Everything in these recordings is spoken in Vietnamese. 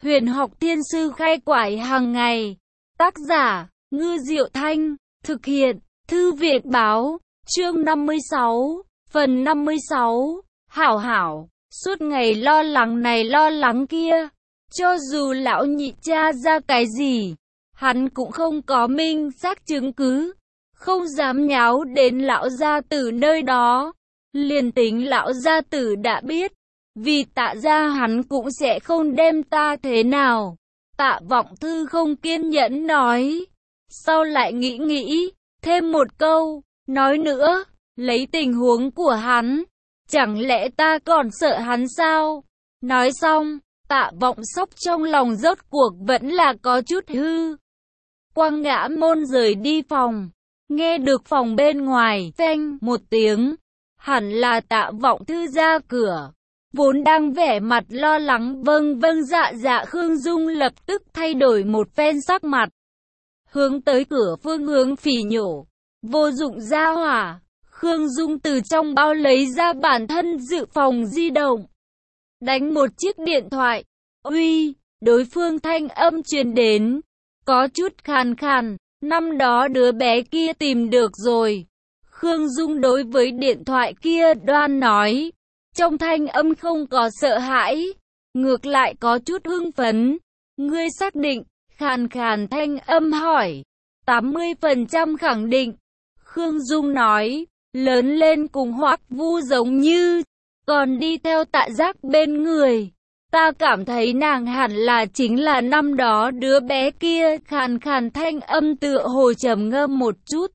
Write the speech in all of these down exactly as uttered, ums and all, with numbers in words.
Huyền học thiên sư khai quải hàng ngày. Tác giả, Ngư Diệu Thanh. Thực hiện, Thư viện báo. Chương năm mươi sáu. Phần năm mươi sáu. Hảo hảo. Suốt ngày lo lắng này lo lắng kia. Cho dù lão nhị tra ra cái gì, hắn cũng không có minh xác chứng cứ. Không dám nháo đến lão gia tử nơi đó. Liền tính lão gia tử đã biết, vì Tạ gia hắn cũng sẽ không đem ta thế nào. Tạ Vọng Thư không kiên nhẫn nói. Sau lại nghĩ nghĩ, thêm một câu, nói nữa, lấy tình huống của hắn, chẳng lẽ ta còn sợ hắn sao? Nói xong, Tạ Vọng Sóc trong lòng rốt cuộc vẫn là có chút hư. Quang Ngã Môn rời đi phòng, nghe được phòng bên ngoài phanh một tiếng, hẳn là Tạ Vọng Thư ra cửa. Vốn đang vẻ mặt lo lắng vâng vâng dạ dạ Khương Dung lập tức thay đổi một phen sắc mặt. Hướng tới cửa phương hướng phỉ nhổ. Vô dụng ra hỏa. Khương Dung từ trong bao lấy ra bản thân dự phòng di động. Đánh một chiếc điện thoại. Uy, đối phương thanh âm truyền đến. Có chút khàn khàn. Năm đó đứa bé kia tìm được rồi. Khương Dung đối với điện thoại kia đoan nói. Trong thanh âm không có sợ hãi, ngược lại có chút hưng phấn. Ngươi xác định, khàn khàn thanh âm hỏi. tám mươi phần trăm khẳng định. Khương Dung nói, lớn lên cùng Hoắc Vu giống như, còn đi theo Tạ Giác bên người. Ta cảm thấy nàng hẳn là chính là năm đó đứa bé kia. Khàn khàn thanh âm tựa hồ trầm ngâm một chút.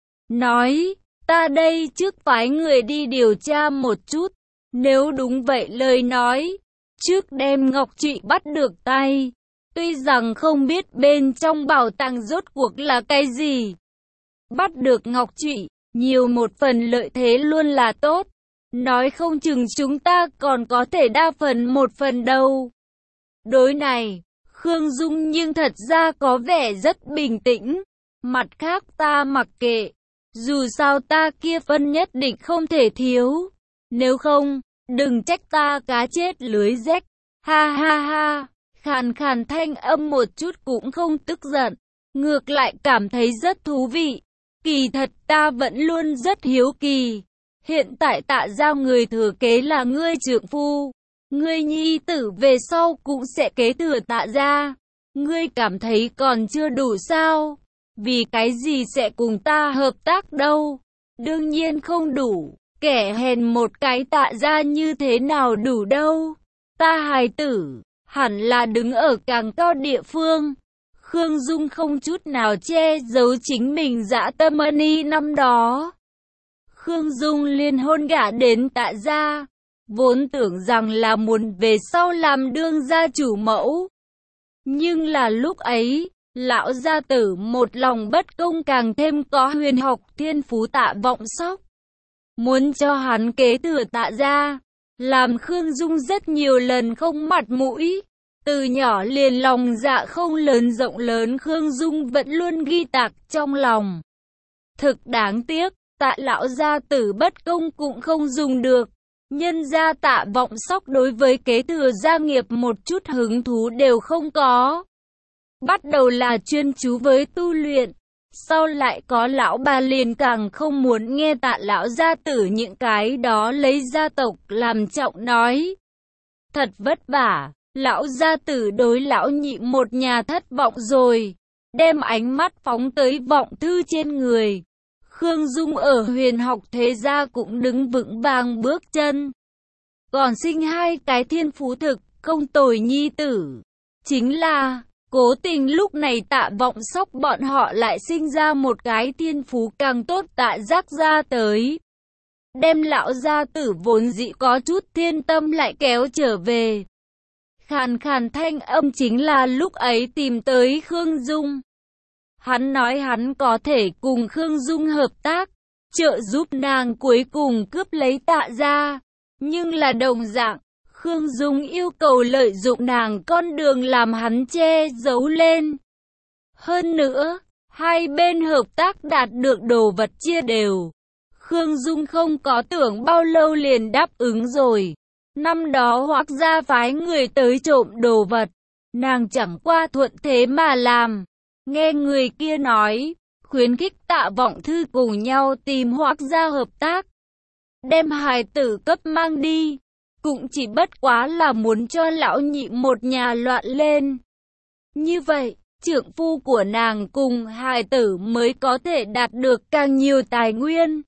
Nói, ta đây trước phái người đi điều tra một chút. Nếu đúng vậy lời nói, trước đem Ngọc Trụy bắt được tay. Tuy rằng không biết bên trong bảo tàng rốt cuộc là cái gì. Bắt được Ngọc Trụy, nhiều một phần lợi thế luôn là tốt. Nói không chừng chúng ta còn có thể đa phần một phần đâu. Đối này, Khương Dung nhưng thật ra có vẻ rất bình tĩnh. Mặt khác ta mặc kệ, dù sao ta kia phân nhất định không thể thiếu. Nếu không, đừng trách ta cá chết lưới rách. Ha ha ha. Khàn khàn thanh âm một chút cũng không tức giận. Ngược lại cảm thấy rất thú vị. Kỳ thật ta vẫn luôn rất hiếu kỳ. Hiện tại Tạ Giao người thừa kế là ngươi trượng phu. Ngươi nhi tử về sau cũng sẽ kế thừa Tạ gia. Ngươi cảm thấy còn chưa đủ sao? Vì cái gì sẽ cùng ta hợp tác đâu? Đương nhiên không đủ. Kẻ hèn một cái Tạ gia như thế nào đủ đâu. Ta hài tử, hẳn là đứng ở càng cao địa phương. Khương Dung không chút nào che giấu chính mình dã tâm ân y năm đó. Khương Dung liên hôn gả đến Tạ gia. Vốn tưởng rằng là muốn về sau làm đương gia chủ mẫu. Nhưng là lúc ấy, lão gia tử một lòng bất công càng thêm có huyền học thiên phú Tạ Vọng Sóc. Muốn cho hắn kế thừa Tạ gia, làm Khương Dung rất nhiều lần không mặt mũi. Từ nhỏ liền lòng dạ không lớn rộng lớn Khương Dung vẫn luôn ghi tạc trong lòng. Thực đáng tiếc, Tạ lão gia tử bất công cũng không dùng được. Nhân gia Tạ Vọng Sóc đối với kế thừa gia nghiệp một chút hứng thú đều không có. Bắt đầu là chuyên chú với tu luyện. Sau lại có lão bà liền càng không muốn nghe Tạ lão gia tử những cái đó lấy gia tộc làm trọng nói. Thật vất vả, lão gia tử đối lão nhị một nhà thất vọng rồi. Đem ánh mắt phóng tới Vọng Thư trên người. Khương Dung ở huyền học thế gia cũng đứng vững vàng bước chân. Còn sinh hai cái thiên phú thực, không tồi nhi tử. Chính là... cố tình lúc này Tạ Vọng Sóc bọn họ lại sinh ra một cái thiên phú càng tốt Tạ Giác ra tới. Đem lão gia tử vốn dĩ có chút thiên tâm lại kéo trở về. Khàn khàn thanh âm chính là lúc ấy tìm tới Khương Dung. Hắn nói hắn có thể cùng Khương Dung hợp tác, trợ giúp nàng cuối cùng cướp lấy Tạ gia. Nhưng là đồng dạng. Khương Dung yêu cầu lợi dụng nàng con đường làm hắn che giấu lên. Hơn nữa, hai bên hợp tác đạt được đồ vật chia đều. Khương Dung không có tưởng bao lâu liền đáp ứng rồi. Năm đó Hoắc gia phái người tới trộm đồ vật. Nàng chẳng qua thuận thế mà làm. Nghe người kia nói, khuyến khích Tạ Vọng Thư cùng nhau tìm Hoắc gia hợp tác, đem hài tử cấp mang đi, cũng chỉ bất quá là muốn cho lão nhị một nhà loạn lên. Như vậy, trượng phu của nàng cùng hài tử mới có thể đạt được càng nhiều tài nguyên.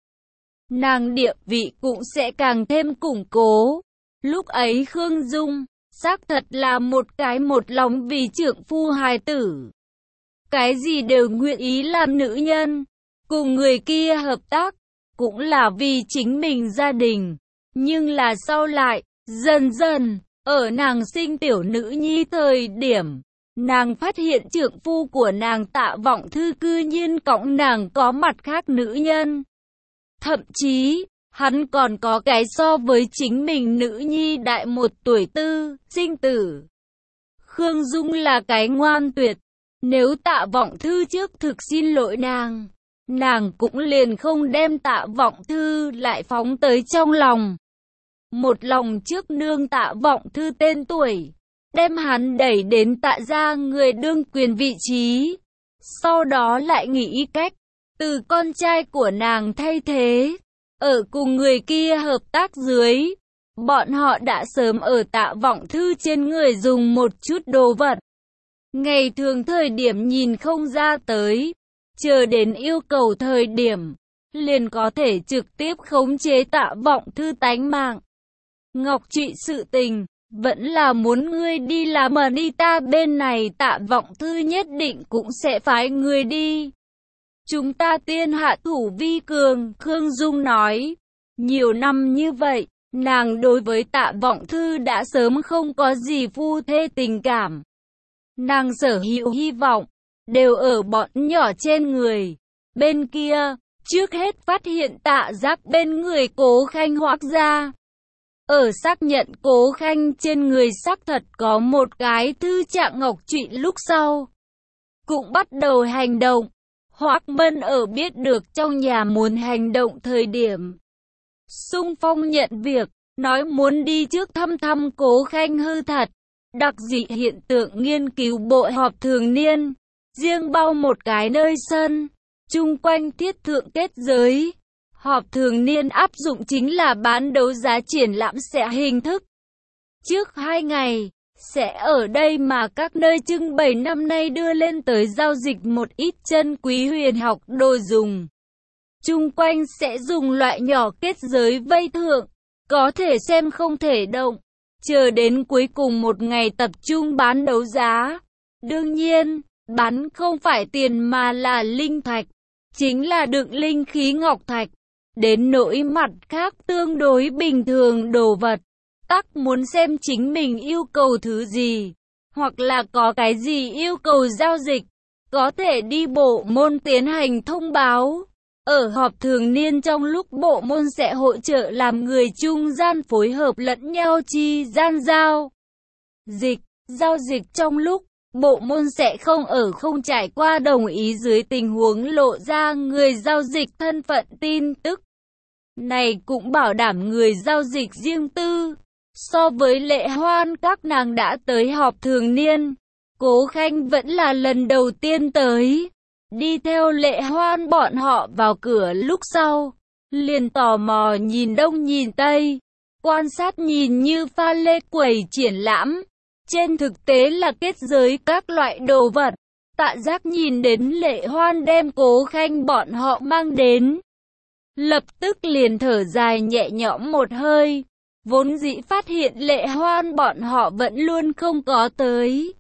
Nàng địa vị cũng sẽ càng thêm củng cố. Lúc ấy Khương Dung, xác thật là một cái một lòng vì trượng phu hài tử. Cái gì đều nguyện ý làm nữ nhân, cùng người kia hợp tác, cũng là vì chính mình gia đình. Nhưng là sau lại, dần dần, ở nàng sinh tiểu nữ nhi thời điểm, nàng phát hiện trượng phu của nàng Tạ Vọng Thư cư nhiên cõng nàng có mặt khác nữ nhân. Thậm chí, hắn còn có cái so với chính mình nữ nhi đại một tuổi tư, sinh tử. Khương Dung là cái ngoan tuyệt. Nếu Tạ Vọng Thư trước thực xin lỗi nàng, nàng cũng liền không đem Tạ Vọng Thư lại phóng tới trong lòng. Một lòng trước nương Tạ Vọng Thư tên tuổi, đem hắn đẩy đến Tạ gia người đương quyền vị trí. Sau đó lại nghĩ cách, từ con trai của nàng thay thế, ở cùng người kia hợp tác dưới. Bọn họ đã sớm ở Tạ Vọng Thư trên người dùng một chút đồ vật. Ngày thường thời điểm nhìn không ra tới, chờ đến yêu cầu thời điểm, liền có thể trực tiếp khống chế Tạ Vọng Thư tánh mạng. Ngọc Trụy sự tình, vẫn là muốn ngươi đi làm mà đi, ta bên này Tạ Vọng Thư nhất định cũng sẽ phái người đi. Chúng ta tiên hạ thủ vi cường, Khương Dung nói. Nhiều năm như vậy, nàng đối với Tạ Vọng Thư đã sớm không có gì phu thê tình cảm. Nàng sở hữu hy vọng, đều ở bọn nhỏ trên người. Bên kia, trước hết phát hiện Tạ Giác bên người Cố Khanh Hoắc gia. Ở xác nhận Cố Khanh trên người xác thật có một cái thư trạng ngọc trụy lúc sau, cũng bắt đầu hành động. Hoắc Mân ở biết được trong nhà muốn hành động thời điểm, xung phong nhận việc, nói muốn đi trước thăm thăm Cố Khanh hư thật. Đặc dị hiện tượng nghiên cứu bộ họp thường niên, riêng bao một cái nơi sân, chung quanh thiết thượng kết giới. Họp thường niên áp dụng chính là bán đấu giá triển lãm sẽ hình thức. Trước hai ngày, sẽ ở đây mà các nơi trưng bày năm nay đưa lên tới giao dịch một ít chân quý huyền học đồ dùng. Chung quanh sẽ dùng loại nhỏ kết giới vây thượng, có thể xem không thể động. Chờ đến cuối cùng một ngày tập trung bán đấu giá. Đương nhiên, bán không phải tiền mà là linh thạch, chính là đựng linh khí ngọc thạch. Đến nỗi mặt khác tương đối bình thường đồ vật, tắc muốn xem chính mình yêu cầu thứ gì, hoặc là có cái gì yêu cầu giao dịch, có thể đi bộ môn tiến hành thông báo. Ở họp thường niên trong lúc bộ môn sẽ hỗ trợ làm người trung gian phối hợp lẫn nhau chi gian giao dịch, giao dịch trong lúc bộ môn sẽ không ở không trải qua đồng ý dưới tình huống lộ ra người giao dịch thân phận tin tức. Này cũng bảo đảm người giao dịch riêng tư. So với Lệ Hoan các nàng đã tới họp thường niên, Cố Khanh vẫn là lần đầu tiên tới. Đi theo Lệ Hoan bọn họ vào cửa lúc sau, liền tò mò nhìn đông nhìn tây, quan sát nhìn như pha lê quầy triển lãm. Trên thực tế là kết giới các loại đồ vật. Tạ Giác nhìn đến Lệ Hoan đem Cố Khanh bọn họ mang đến, lập tức liền thở dài nhẹ nhõm một hơi. Vốn dĩ phát hiện Lệ Hoan bọn họ vẫn luôn không có tới.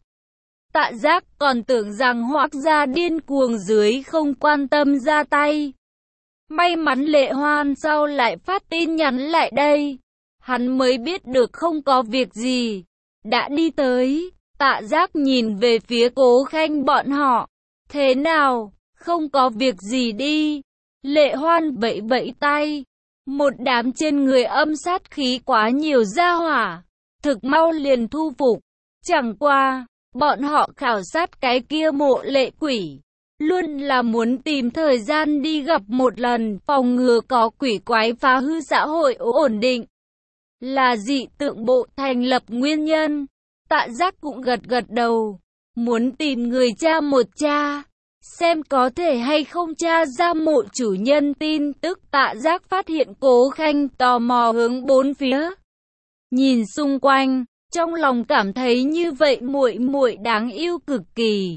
Tạ Giác còn tưởng rằng Hoắc gia điên cuồng dưới không quan tâm ra tay. May mắn Lệ Hoan sau lại phát tin nhắn lại đây, hắn mới biết được không có việc gì, đã đi tới. Tạ Giác nhìn về phía Cố Khanh bọn họ. Thế nào, không có việc gì đi. Lệ Hoan vẫy vẫy tay. Một đám trên người âm sát khí quá nhiều ra hỏa, thực mau liền thu phục. Chẳng qua, bọn họ khảo sát cái kia mộ lệ quỷ, luôn là muốn tìm thời gian đi gặp một lần, phòng ngừa có quỷ quái phá hư xã hội ổn định. Là dị tượng bộ thành lập nguyên nhân. Tạ Giác cũng gật gật đầu, muốn tìm người cha một cha, xem có thể hay không tra ra mộ chủ nhân tin tức. Tạ Giác phát hiện Cố Khanh tò mò hướng bốn phía, nhìn xung quanh, trong lòng cảm thấy như vậy muội muội đáng yêu cực kỳ.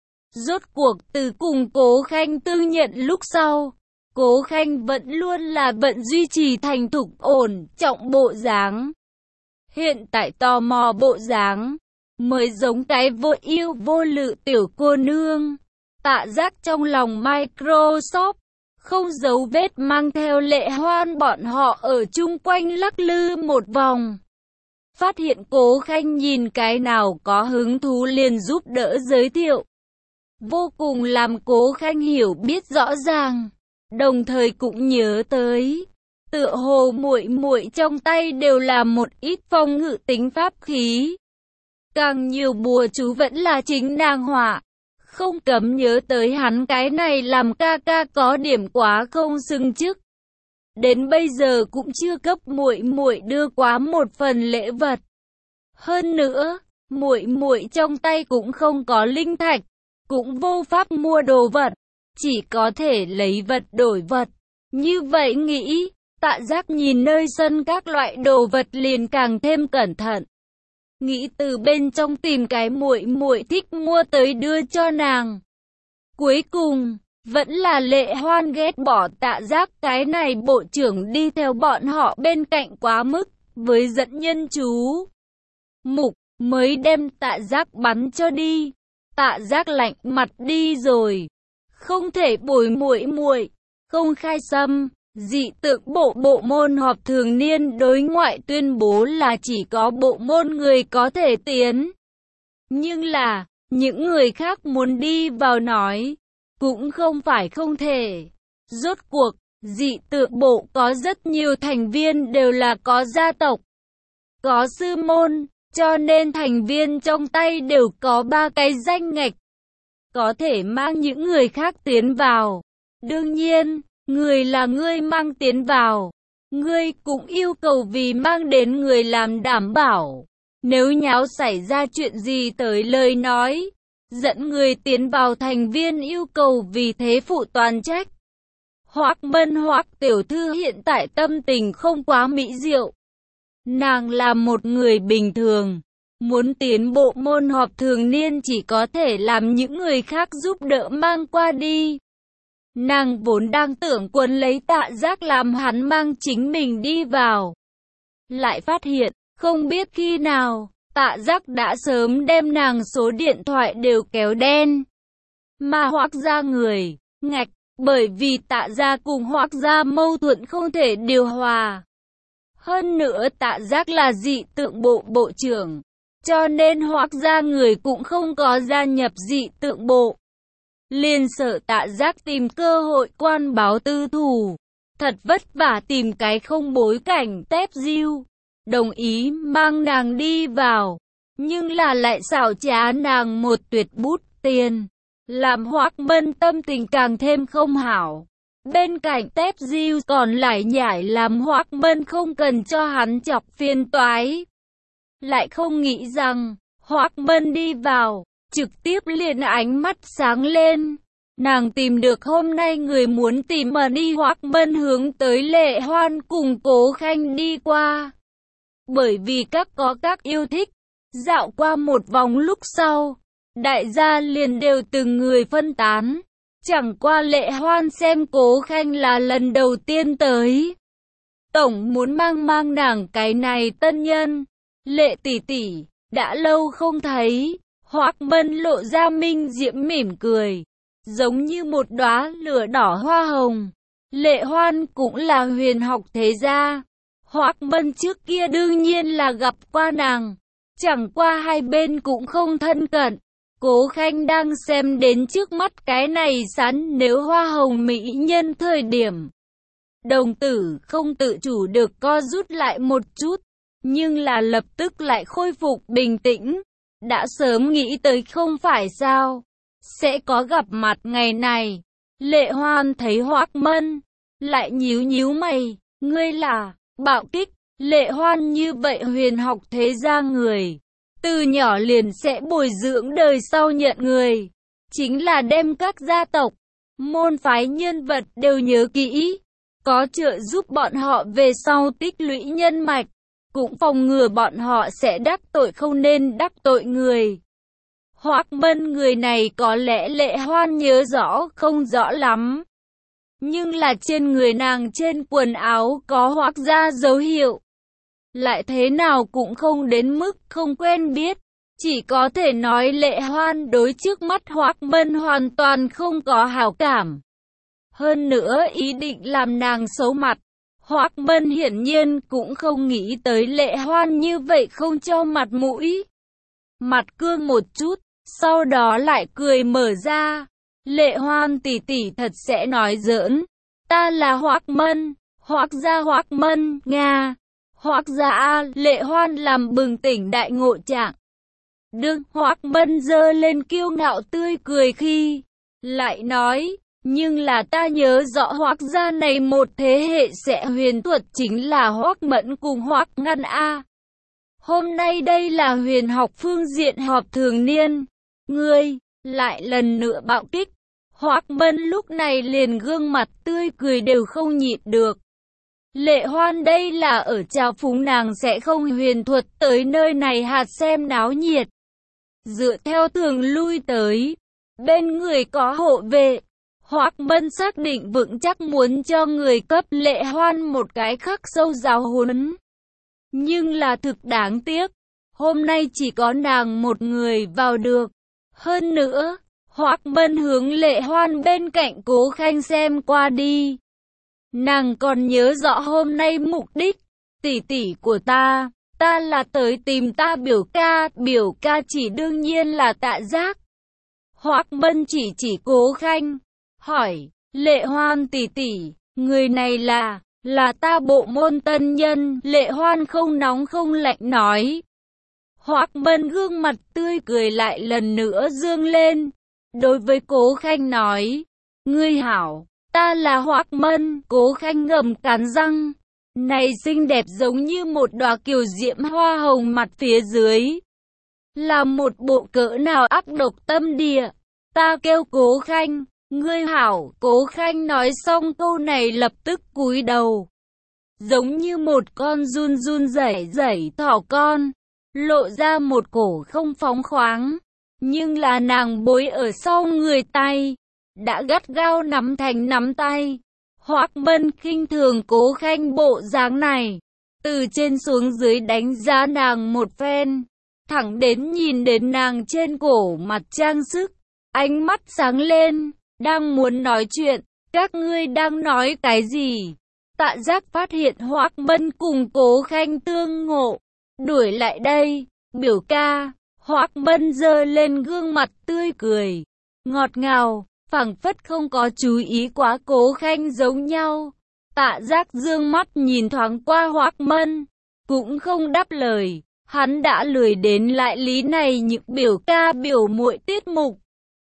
Rốt cuộc từ cùng Cố Khanh tương nhận lúc sau, Cố Khanh vẫn luôn là bận duy trì thành thục ổn trọng bộ dáng. Hiện tại tò mò bộ dáng, mới giống cái vô yêu vô lự tiểu cô nương. Tạ Giác trong lòng Microsoft, không giấu vết mang theo Lệ Hoan bọn họ ở chung quanh lắc lư một vòng. Phát hiện Cố Khanh nhìn cái nào có hứng thú liền giúp đỡ giới thiệu. Vô cùng làm Cố Khanh hiểu biết rõ ràng, đồng thời cũng nhớ tới, tựa hồ muội muội trong tay đều là một ít phong ngự tính pháp khí. Càng nhiều bùa chú vẫn là chính nàng họa, không cấm nhớ tới hắn cái này làm ca ca có điểm quá không xứng chức. Đến bây giờ cũng chưa cấp muội muội đưa quá một phần lễ vật. Hơn nữa, muội muội trong tay cũng không có linh thạch, cũng vô pháp mua đồ vật, chỉ có thể lấy vật đổi vật. Như vậy nghĩ, Tạ Giác nhìn nơi sân các loại đồ vật liền càng thêm cẩn thận. Nghĩ từ bên trong tìm cái muội muội thích mua tới đưa cho nàng. Cuối cùng, vẫn là Lệ Hoan ghét bỏ Tạ Giác cái này bộ trưởng đi theo bọn họ bên cạnh quá mức, với dẫn nhân chú mục, mới đem Tạ Giác bắn cho đi. Tạ Giác lạnh mặt đi rồi. Không thể bồi muội muội, không khai xâm. Dị tượng bộ bộ môn họp thường niên đối ngoại tuyên bố là chỉ có bộ môn người có thể tiến. Nhưng là, những người khác muốn đi vào nói, cũng không phải không thể. Rốt cuộc, dị tượng bộ có rất nhiều thành viên đều là có gia tộc, có sư môn, cho nên thành viên trong tay đều có ba cái danh ngạch, có thể mang những người khác tiến vào. Đương nhiên, người là ngươi mang tiến vào, ngươi cũng yêu cầu vì mang đến người làm đảm bảo. Nếu nháo xảy ra chuyện gì tới lời nói, dẫn người tiến vào thành viên yêu cầu vì thế phụ toàn trách. Hoắc Mân Hoắc tiểu thư hiện tại tâm tình không quá mỹ diệu. Nàng là một người bình thường, muốn tiến bộ môn họp thường niên chỉ có thể làm những người khác giúp đỡ mang qua đi. Nàng vốn đang tưởng quấn lấy Tạ Giác làm hắn mang chính mình đi vào. Lại phát hiện, không biết khi nào, Tạ Giác đã sớm đem nàng số điện thoại đều kéo đen. Mà Hoắc gia người, ngạch, bởi vì Tạ gia cùng Hoắc gia mâu thuẫn không thể điều hòa. Hơn nữa Tạ Giác là dị tượng bộ bộ trưởng, cho nên Hoắc gia người cũng không có gia nhập dị tượng bộ. Liền sợ Tạ Giác tìm cơ hội quan báo tư thù, thật vất vả tìm cái không bối cảnh tép diêu, đồng ý mang nàng đi vào, nhưng là lại xảo trá nàng một tuyệt bút tiền, làm Hoắc Mân tâm tình càng thêm không hảo. Bên cạnh tép diêu còn lại nhảy làm Hoắc Mân không cần cho hắn chọc phiền toái. Lại không nghĩ rằng, Hoắc Mân đi vào, trực tiếp liền ánh mắt sáng lên. Nàng tìm được hôm nay người muốn tìm mà đi. Hoắc Mân hướng tới Lệ Hoan cùng Cố Khanh đi qua. Bởi vì các có các yêu thích, dạo qua một vòng lúc sau, đại gia liền đều từng người phân tán. Chẳng qua Lệ Hoan xem Cố Khanh là lần đầu tiên tới. Tổng muốn mang mang nàng cái này tân nhân. Lệ tỷ tỷ, đã lâu không thấy. Hoắc Mân lộ ra minh diễm mỉm cười, giống như một đóa lửa đỏ hoa hồng. Lệ Hoan cũng là huyền học thế gia. Hoắc Mân trước kia đương nhiên là gặp qua nàng, chẳng qua hai bên cũng không thân cận. Cố Khanh đang xem đến trước mắt cái này sán nếu hoa hồng mỹ nhân thời điểm. Đồng tử không tự chủ được co rút lại một chút, nhưng là lập tức lại khôi phục bình tĩnh. Đã sớm nghĩ tới không phải sao, sẽ có gặp mặt ngày này. Lệ Hoan thấy Hoắc Mân, lại nhíu nhíu mày, ngươi là Bạo Kích. Lệ Hoan như vậy huyền học thế gia người, từ nhỏ liền sẽ bồi dưỡng đời sau nhận người. Chính là đem các gia tộc, môn phái nhân vật đều nhớ kỹ, có trợ giúp bọn họ về sau tích lũy nhân mạch, cũng phòng ngừa bọn họ sẽ đắc tội không nên đắc tội người. Hoắc Mân người này có lẽ Lệ Hoan nhớ rõ không rõ lắm, nhưng là trên người nàng trên quần áo có Hoắc gia dấu hiệu. Lại thế nào cũng không đến mức không quen biết, chỉ có thể nói Lệ Hoan đối trước mắt Hoắc Mân hoàn toàn không có hảo cảm. Hơn nữa ý định làm nàng xấu mặt, Hoắc Mân hiển nhiên cũng không nghĩ tới Lệ Hoan như vậy không cho mặt mũi. Mặt cương một chút, sau đó lại cười mở ra. Lệ Hoan tỷ tỷ thật sẽ nói giỡn, ta là Hoắc Mân, Hoắc gia Hoắc Mân, Nga. Hoắc gia a, Lệ Hoan làm bừng tỉnh đại ngộ trạng. Đương Hoắc Mân giơ lên kiêu ngạo tươi cười khi, lại nói, nhưng là ta nhớ rõ Hoắc gia này một thế hệ sẽ huyền thuật chính là Hoắc Mẫn cùng Hoắc Ngăn a. Hôm nay đây là huyền học phương diện họp thường niên, ngươi lại lần nữa bạo kích. Hoắc Mân lúc này liền gương mặt tươi cười đều không nhịn được. Lệ Hoan đây là ở trào phúng nàng sẽ không huyền thuật tới nơi này hạt xem náo nhiệt. Dựa theo thường lui tới, bên người có hộ vệ, Hoắc Mân xác định vững chắc muốn cho người cấp Lệ Hoan một cái khắc sâu giáo huấn. Nhưng là thực đáng tiếc, hôm nay chỉ có nàng một người vào được. Hơn nữa, Hoắc Mân hướng Lệ Hoan bên cạnh Cố Khanh xem qua đi. Nàng còn nhớ rõ hôm nay mục đích, tỷ tỷ của ta, ta là tới tìm ta biểu ca, biểu ca chỉ đương nhiên là Tạ Giác. Hoắc Mân chỉ chỉ Cố Khanh, hỏi, Lệ Hoan tỷ tỷ, người này là, là ta bộ môn tân nhân, Lệ Hoan không nóng không lạnh nói. Hoắc Mân gương mặt tươi cười lại lần nữa dương lên, đối với Cố Khanh nói, ngươi hảo. Ta là Hoắc Mân, Cố Khanh ngầm cắn răng. Này xinh đẹp giống như một đóa kiều diễm hoa hồng mặt phía dưới. Là một bộ cỡ nào ác độc tâm địa. Ta kêu Cố Khanh, ngươi hảo. Cố Khanh nói xong câu này lập tức cúi đầu. Giống như một con run run rẩy rẩy thỏ con. Lộ ra một cổ không phóng khoáng. Nhưng là nàng bối ở sau người tay. Đã gắt gao nắm thành nắm tay. Hoắc Mân khinh thường Cố Khanh bộ dáng này, từ trên xuống dưới đánh giá nàng một phen, thẳng đến nhìn đến nàng trên cổ mặt trang sức, ánh mắt sáng lên, đang muốn nói chuyện, các ngươi đang nói cái gì? Tạ Giác phát hiện Hoắc Mân cùng Cố Khanh tương ngộ, đuổi lại đây, biểu ca. Hoắc Mân giơ lên gương mặt tươi cười, ngọt ngào, phảng phất không có chú ý quá Cố Khanh giống nhau. Tạ Giác dương mắt nhìn thoáng qua Hoắc Mân, cũng không đáp lời, hắn đã lười đến lại lý này những biểu ca biểu muội tiết mục.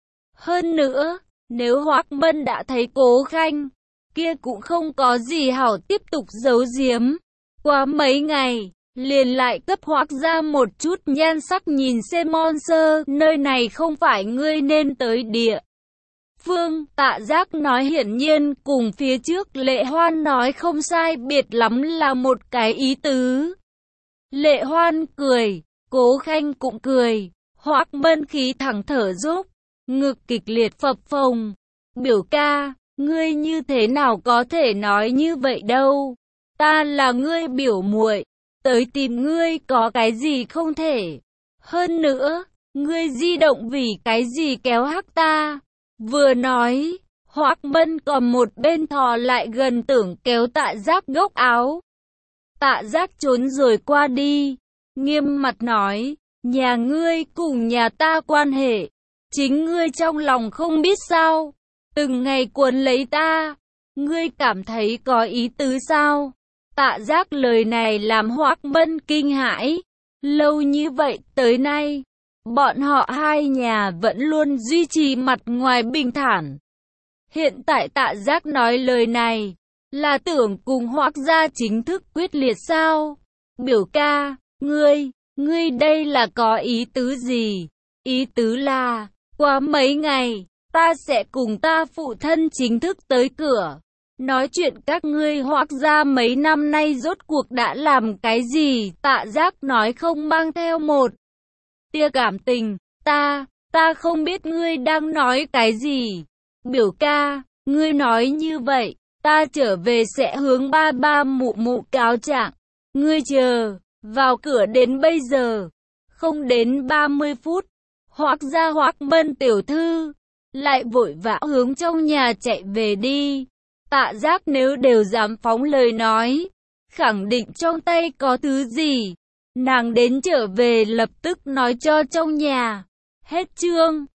Hơn nữa, nếu Hoắc Mân đã thấy Cố Khanh, kia cũng không có gì hảo tiếp tục giấu giếm. Qua mấy ngày, liền lại cấp Hoắc ra một chút nhan sắc nhìn xem monster, nơi này không phải ngươi nên tới địa phương. Tạ Giác nói hiển nhiên cùng phía trước Lệ Hoan nói không sai biệt lắm là một cái ý tứ. Lệ Hoan cười, Cố Khanh cũng cười, Hoắc Mân khí thẳng thở dốc, ngực kịch liệt phập phồng. Biểu ca, ngươi như thế nào có thể nói như vậy đâu? Ta là ngươi biểu muội, tới tìm ngươi có cái gì không thể? Hơn nữa, ngươi di động vì cái gì kéo hắc ta? Vừa nói, Hoắc Mân còn một bên thò lại gần tưởng kéo Tạ Giác góc áo. Tạ Giác trốn rồi qua đi, nghiêm mặt nói, nhà ngươi cùng nhà ta quan hệ, chính ngươi trong lòng không biết sao, từng ngày cuốn lấy ta, ngươi cảm thấy có ý tứ sao? Tạ Giác lời này làm Hoắc Mân kinh hãi, lâu như vậy tới nay, bọn họ hai nhà vẫn luôn duy trì mặt ngoài bình thản. Hiện tại Tạ Giác nói lời này, là tưởng cùng Hoắc gia chính thức quyết liệt sao? Biểu ca, ngươi, Ngươi đây là có ý tứ gì? Ý tứ là, qua mấy ngày, ta sẽ cùng ta phụ thân chính thức tới cửa. Nói chuyện các ngươi Hoác gia mấy năm nay rốt cuộc đã làm cái gì? Tạ Giác nói không mang theo một tia cảm tình. Ta, ta không biết ngươi đang nói cái gì. Biểu ca, ngươi nói như vậy, ta trở về sẽ hướng ba ba mụ mụ cáo trạng. Ngươi chờ, vào cửa đến bây giờ, không đến ba mươi phút. Hoác gia Hoác Mân tiểu thư, lại vội vã hướng trong nhà chạy về đi. Tạ Giác nếu đều dám phóng lời nói, khẳng định trong tay có thứ gì. Nàng đến trở về lập tức nói cho trong nhà. Hết chương.